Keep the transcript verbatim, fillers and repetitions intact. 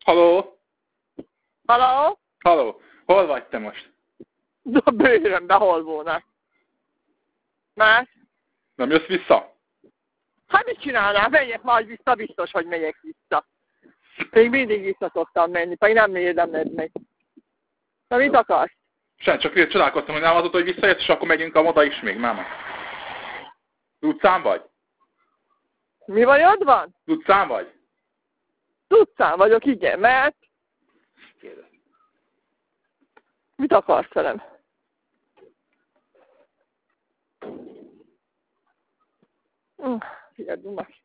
Haló? Haló? Haló? Hol vagy te most? De bőrömbe hol volna? Más? Nem jössz vissza? Hát mit csinálnál? Menjek majd vissza, biztos, hogy megyek vissza. Még mindig vissza szoktam menni, pedig nem érdemled. Na mit akarsz? Sem, csak csodálkoztam, hogy nem az, hogy visszajössz, és akkor megyünk a oda is még, nem? Utcán vagy? Mi bajod van? Utcán vagy? Utcán vagyok, igen, mert... Kérdez. Mit akarsz velem? Hm, figyelj, dumás.